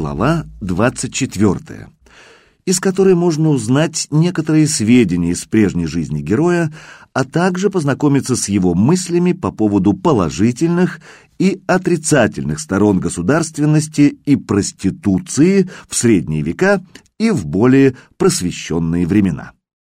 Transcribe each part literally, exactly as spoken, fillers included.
Глава двадцать четвёртая, из которой можно узнать некоторые сведения из прежней жизни героя, а также познакомиться с его мыслями по поводу положительных и отрицательных сторон государственности и проституции в средние века и в более просвещенные времена.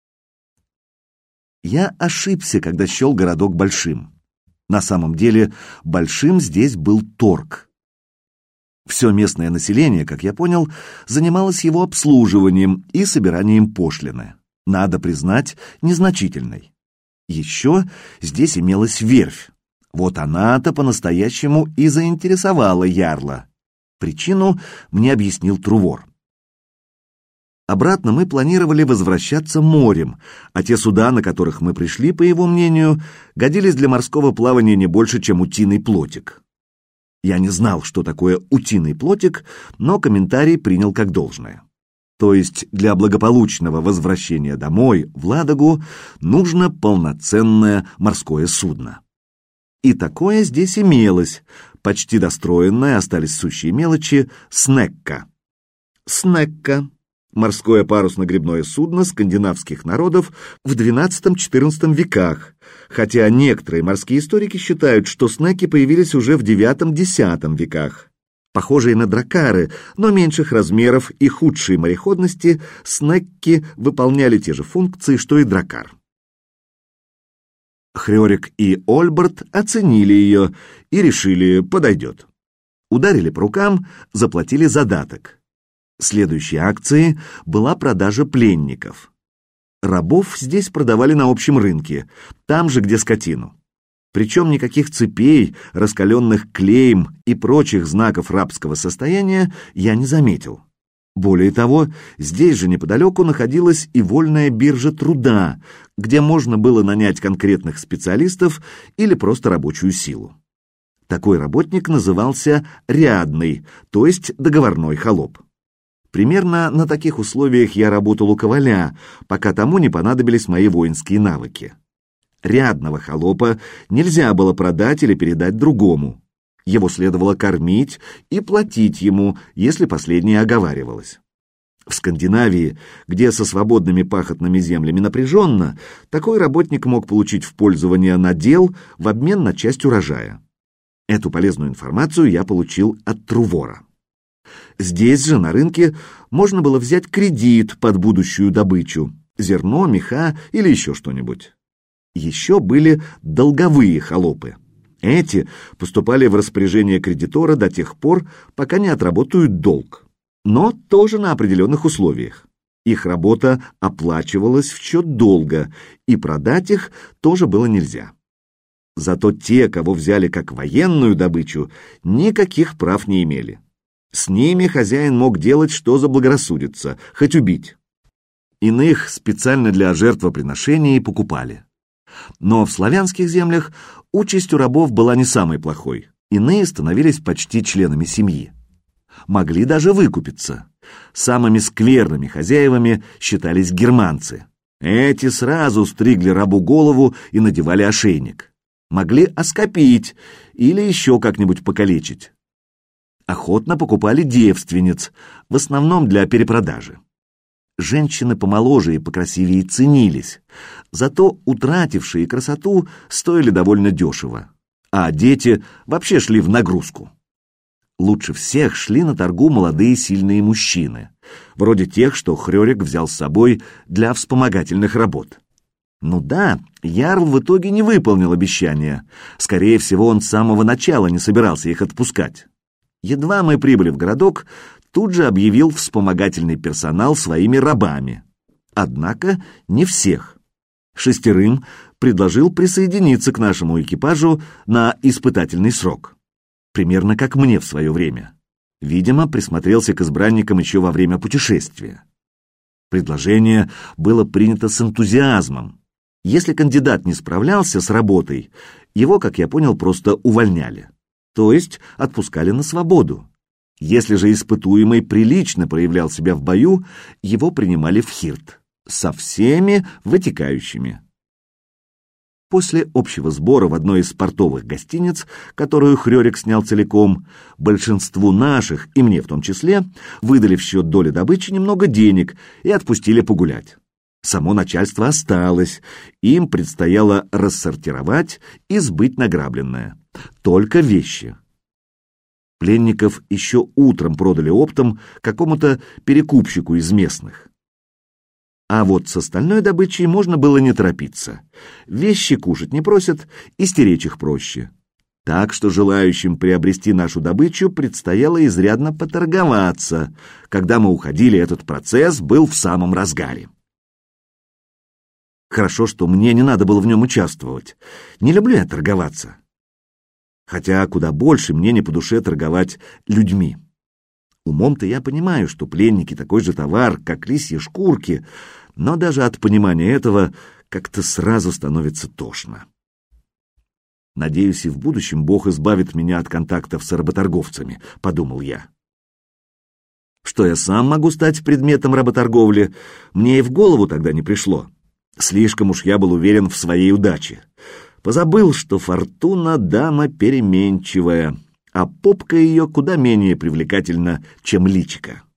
Я ошибся, когда счел городок большим. На самом деле, большим здесь был торг. Все местное население, как я понял, занималось его обслуживанием и собиранием пошлины. Надо признать, незначительной. Еще здесь имелась верфь. Вот она-то по-настоящему и заинтересовала ярла. Причину мне объяснил Трувор. Обратно мы планировали возвращаться морем, а те суда, на которых мы пришли, по его мнению, годились для морского плавания не больше, чем утиный плотик. Я не знал, что такое утиный плотик, но комментарий принял как должное. То есть для благополучного возвращения домой, в Ладогу, нужно полноценное морское судно. И такое здесь имелось, почти достроенное, остались сущие мелочи, снекка. Снекка. Морское парусно-гребное судно скандинавских народов в двенадцатом-четырнадцатом веках, хотя некоторые морские историки считают, что снеки появились уже в девятом-десятом веках. Похожие на дракары, но меньших размеров и худшей мореходности, снекки выполняли те же функции, что и дракар. Хрёрик и Ольберт оценили ее и решили, подойдет. Ударили по рукам, заплатили задаток. Следующей акцией была продажа пленников. Рабов здесь продавали на общем рынке, там же, где скотину. Причем никаких цепей, раскаленных клейм и прочих знаков рабского состояния я не заметил. Более того, здесь же неподалеку находилась и вольная биржа труда, где можно было нанять конкретных специалистов или просто рабочую силу. Такой работник назывался рядный, то есть договорной холоп. Примерно на таких условиях я работал у коваля, пока тому не понадобились мои воинские навыки. Рядного холопа нельзя было продать или передать другому. Его следовало кормить и платить ему, если последнее оговаривалось. В Скандинавии, где со свободными пахотными землями напряженно, такой работник мог получить в пользование надел в обмен на часть урожая. Эту полезную информацию я получил от Трувора. Здесь же, на рынке, можно было взять кредит под будущую добычу, зерно, меха или еще что-нибудь. Еще были долговые холопы. Эти поступали в распоряжение кредитора до тех пор, пока не отработают долг, но тоже на определенных условиях. Их работа оплачивалась в счет долга, и продать их тоже было нельзя. Зато те, кого взяли как военную добычу, никаких прав не имели. С ними хозяин мог делать, что заблагорассудится, хоть убить. Иных специально для жертвоприношений покупали. Но в славянских землях участь у рабов была не самой плохой. Иные становились почти членами семьи. Могли даже выкупиться. Самыми скверными хозяевами считались германцы. Эти сразу стригли рабу голову и надевали ошейник. Могли оскопить или еще как-нибудь покалечить. Охотно покупали девственниц, в основном для перепродажи. Женщины помоложе и покрасивее ценились, зато утратившие красоту стоили довольно дешево, а дети вообще шли в нагрузку. Лучше всех шли на торгу молодые сильные мужчины, вроде тех, что Хрёрик взял с собой для вспомогательных работ. Ну да, ярл в итоге не выполнил обещания, скорее всего, он с самого начала не собирался их отпускать. Едва мы прибыли в городок, тут же объявил вспомогательный персонал своими рабами. Однако не всех. Шестерым предложил присоединиться к нашему экипажу на испытательный срок. Примерно как мне в свое время. Видимо, присмотрелся к избранникам еще во время путешествия. Предложение было принято с энтузиазмом. Если кандидат не справлялся с работой, его, как я понял, просто увольняли. То есть отпускали на свободу. Если же испытуемый прилично проявлял себя в бою, его принимали в хирт, со всеми вытекающими. После общего сбора в одной из портовых гостиниц, которую Хрёрик снял целиком, большинству наших, и мне в том числе, выдали в счет доли добычи немного денег и отпустили погулять. Само начальство осталось, им предстояло рассортировать и сбыть награбленное. Только вещи. Пленников еще утром продали оптом какому-то перекупщику из местных. А вот с остальной добычей можно было не торопиться. Вещи кушать не просят, и стеречь их проще. Так что желающим приобрести нашу добычу предстояло изрядно поторговаться. Когда мы уходили, этот процесс был в самом разгаре. Хорошо, что мне не надо было в нем участвовать. Не люблю я торговаться. Хотя куда больше мне не по душе торговать людьми. Умом-то я понимаю, что пленники такой же товар, как лисьи шкурки, но даже от понимания этого как-то сразу становится тошно. Надеюсь, и в будущем Бог избавит меня от контактов с работорговцами, подумал я. Что я сам могу стать предметом работорговли, мне и в голову тогда не пришло. Слишком уж я был уверен в своей удаче. Позабыл, что фортуна дама переменчивая, а попка ее куда менее привлекательна, чем личико.